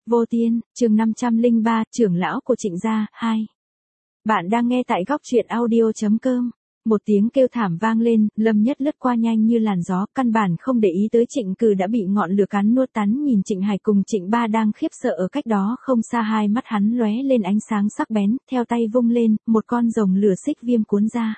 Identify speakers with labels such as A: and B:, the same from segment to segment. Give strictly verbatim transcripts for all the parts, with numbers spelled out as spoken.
A: Vô Tiên, chương năm trăm lẻ ba, trưởng lão của Trịnh gia, hai. Bạn đang nghe tại góc truyện audio.com. Một tiếng kêu thảm vang lên, Lâm Nhất lướt qua nhanh như làn gió, căn bản không để ý tới Trịnh Cừ đã bị ngọn lửa cắn nuốt tắn, nhìn Trịnh Hải cùng Trịnh Ba đang khiếp sợ ở cách đó không xa, hai mắt hắn lóe lên ánh sáng sắc bén, theo tay vung lên, một con rồng lửa xích viêm cuốn ra.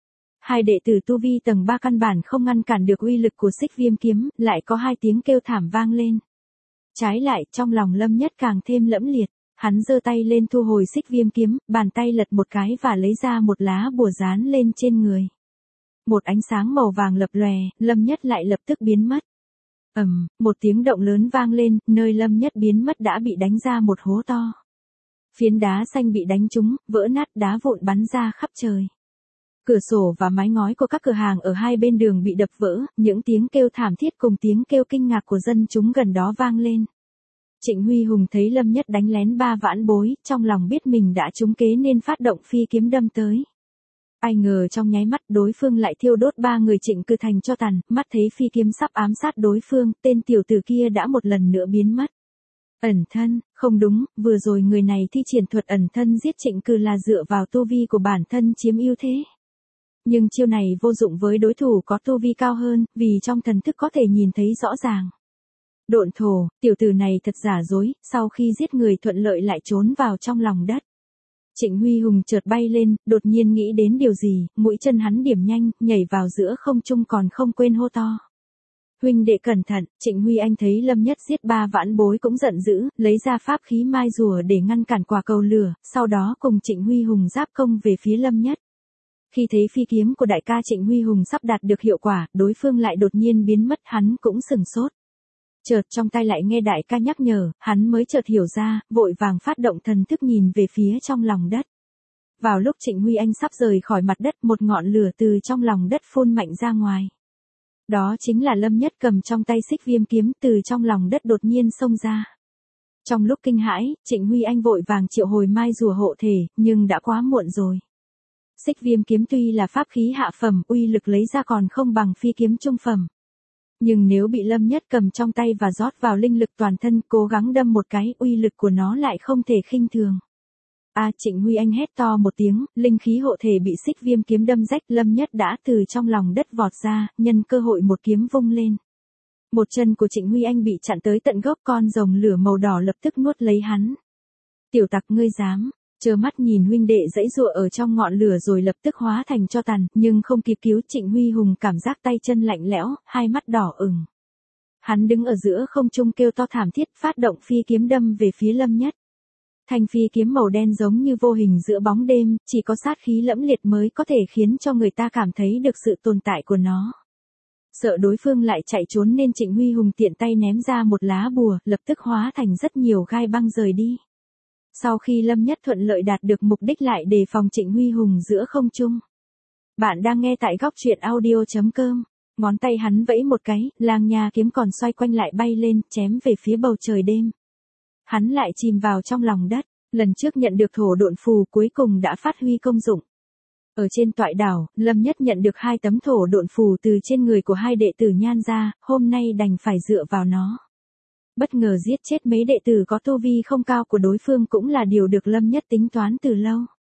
A: Hai đệ tử tu vi tầng ba căn bản không ngăn cản được uy lực của xích viêm kiếm, lại có hai tiếng kêu thảm vang lên. Trái lại, trong lòng Lâm Nhất càng thêm lẫm liệt, hắn giơ tay lên thu hồi xích viêm kiếm, bàn tay lật một cái và lấy ra một lá bùa dán lên trên người. Một ánh sáng màu vàng lập lòe, Lâm Nhất lại lập tức biến mất. Ầm, một tiếng động lớn vang lên, nơi Lâm Nhất biến mất đã bị đánh ra một hố to. Phiến đá xanh bị đánh trúng, vỡ nát, đá vụn bắn ra khắp trời. Cửa sổ và mái ngói của các cửa hàng ở hai bên đường bị đập vỡ, những tiếng kêu thảm thiết cùng tiếng kêu kinh ngạc của dân chúng gần đó vang lên. Trịnh Huy Hùng thấy Lâm Nhất đánh lén ba vãn bối, trong lòng biết mình đã trúng kế nên phát động phi kiếm đâm tới. Ai ngờ trong nháy mắt đối phương lại thiêu đốt ba người Trịnh Cừ thành cho tàn, mắt thấy phi kiếm sắp ám sát đối phương, tên tiểu tử kia đã một lần nữa biến mất. Ẩn thân, không đúng, vừa rồi người này thi triển thuật ẩn thân giết Trịnh Cừ là dựa vào tu vi của bản thân chiếm ưu thế. Nhưng chiêu này vô dụng với đối thủ có tu vi cao hơn, vì trong thần thức có thể nhìn thấy rõ ràng. Độn thổ, tiểu tử này thật giả dối, sau khi giết người thuận lợi lại trốn vào trong lòng đất. Trịnh Huy Hùng chợt bay lên, đột nhiên nghĩ đến điều gì, mũi chân hắn điểm nhanh, nhảy vào giữa không trung còn không quên hô to. Huynh đệ cẩn thận, Trịnh Huy Anh thấy Lâm Nhất giết ba vãn bối cũng giận dữ, lấy ra pháp khí mai rùa để ngăn cản quả cầu lửa, sau đó cùng Trịnh Huy Hùng giáp công về phía Lâm Nhất. Khi thấy phi kiếm của đại ca Trịnh Huy Hùng sắp đạt được hiệu quả, đối phương lại đột nhiên biến mất, hắn cũng sừng sốt. Chợt trong tay lại nghe đại ca nhắc nhở, hắn mới chợt hiểu ra, vội vàng phát động thần thức nhìn về phía trong lòng đất. Vào lúc Trịnh Huy Anh sắp rời khỏi mặt đất, một ngọn lửa từ trong lòng đất phun mạnh ra ngoài. Đó chính là Lâm Nhất cầm trong tay xích viêm kiếm từ trong lòng đất đột nhiên xông ra. Trong lúc kinh hãi, Trịnh Huy Anh vội vàng triệu hồi mai rùa hộ thể, nhưng đã quá muộn rồi. Xích viêm kiếm tuy là pháp khí hạ phẩm, uy lực lấy ra còn không bằng phi kiếm trung phẩm. Nhưng nếu bị Lâm Nhất cầm trong tay và rót vào linh lực toàn thân, cố gắng đâm một cái, uy lực của nó lại không thể khinh thường. A à, Trịnh Huy Anh hét to một tiếng, linh khí hộ thể bị xích viêm kiếm đâm rách, Lâm Nhất đã từ trong lòng đất vọt ra, nhân cơ hội một kiếm vung lên. Một chân của Trịnh Huy Anh bị chặn tới tận gốc, con rồng lửa màu đỏ lập tức nuốt lấy hắn. Tiểu tặc ngươi dám, trơ mắt nhìn huynh đệ giãy giụa ở trong ngọn lửa rồi lập tức hóa thành tro tàn, nhưng không kịp cứu, Trịnh Huy Hùng cảm giác tay chân lạnh lẽo, hai mắt đỏ ửng. Hắn đứng ở giữa không trung kêu to thảm thiết, phát động phi kiếm đâm về phía Lâm Nhất. Thanh phi kiếm màu đen giống như vô hình giữa bóng đêm, chỉ có sát khí lẫm liệt mới có thể khiến cho người ta cảm thấy được sự tồn tại của nó. Sợ đối phương lại chạy trốn nên Trịnh Huy Hùng tiện tay ném ra một lá bùa, lập tức hóa thành rất nhiều gai băng rời đi. Sau khi Lâm Nhất thuận lợi đạt được mục đích lại đề phòng Trịnh Huy Hùng giữa không trung. Bạn đang nghe tại góc truyện audio.com. Ngón tay hắn vẫy một cái, lang nha kiếm còn xoay quanh lại bay lên, chém về phía bầu trời đêm. Hắn lại chìm vào trong lòng đất, lần trước nhận được thổ độn phù cuối cùng đã phát huy công dụng. Ở trên toại đảo, Lâm Nhất nhận được hai tấm thổ độn phù từ trên người của hai đệ tử Nhan gia, hôm nay đành phải dựa vào nó. Bất ngờ giết chết mấy đệ tử có tu vi không cao của đối phương cũng là điều được Lâm Nhất tính toán từ lâu.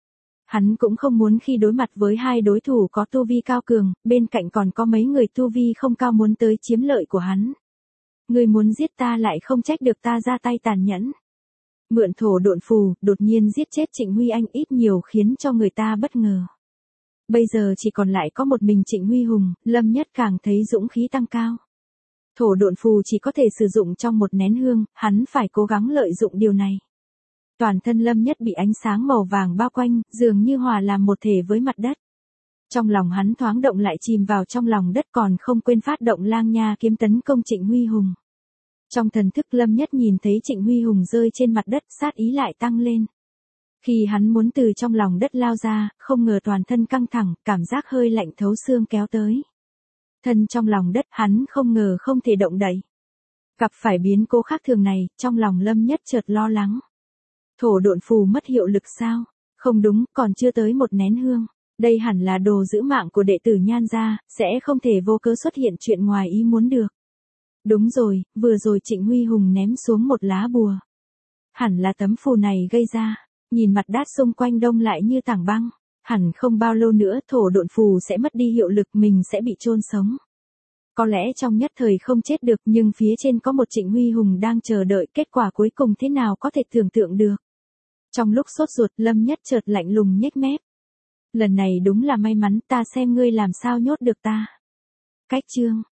A: Hắn cũng không muốn khi đối mặt với hai đối thủ có tu vi cao cường, bên cạnh còn có mấy người tu vi không cao muốn tới chiếm lợi của hắn. Người muốn giết ta lại không trách được ta ra tay tàn nhẫn. Mượn thổ độn phù, đột nhiên giết chết Trịnh Huy Anh ít nhiều khiến cho người ta bất ngờ. Bây giờ chỉ còn lại có một mình Trịnh Huy Hùng, Lâm Nhất càng thấy dũng khí tăng cao. Thổ độn phù chỉ có thể sử dụng trong một nén hương, hắn phải cố gắng lợi dụng điều này. Toàn thân Lâm Nhất bị ánh sáng màu vàng bao quanh, dường như hòa làm một thể với mặt đất. Trong lòng hắn thoáng động lại chìm vào trong lòng đất còn không quên phát động lang nha kiếm tấn công Trịnh Huy Hùng. Trong thần thức Lâm Nhất nhìn thấy Trịnh Huy Hùng rơi trên mặt đất, sát ý lại tăng lên. Khi hắn muốn từ trong lòng đất lao ra, không ngờ toàn thân căng thẳng, cảm giác hơi lạnh thấu xương kéo tới. Thân trong lòng đất hắn không ngờ không thể động đậy. Gặp phải biến cố khác thường này, trong lòng Lâm Nhất chợt lo lắng. Thổ độn phù mất hiệu lực sao? Không đúng, còn chưa tới một nén hương. Đây hẳn là đồ giữ mạng của đệ tử Nhan gia, sẽ không thể vô cớ xuất hiện chuyện ngoài ý muốn được. Đúng rồi, vừa rồi Trịnh Huy Hùng ném xuống một lá bùa. Hẳn là tấm phù này gây ra. Nhìn mặt đát xung quanh đông lại như tảng băng. Hẳn không bao lâu nữa thổ độn phù sẽ mất đi hiệu lực, mình sẽ bị chôn sống. Có lẽ trong nhất thời không chết được, nhưng phía trên có một Trịnh Huy Hùng đang chờ đợi, kết quả cuối cùng thế nào có thể tưởng tượng được. Trong lúc sốt ruột, Lâm Nhất chợt lạnh lùng nhếch mép. Lần này đúng là may mắn, ta xem ngươi làm sao nhốt được ta. Cách chương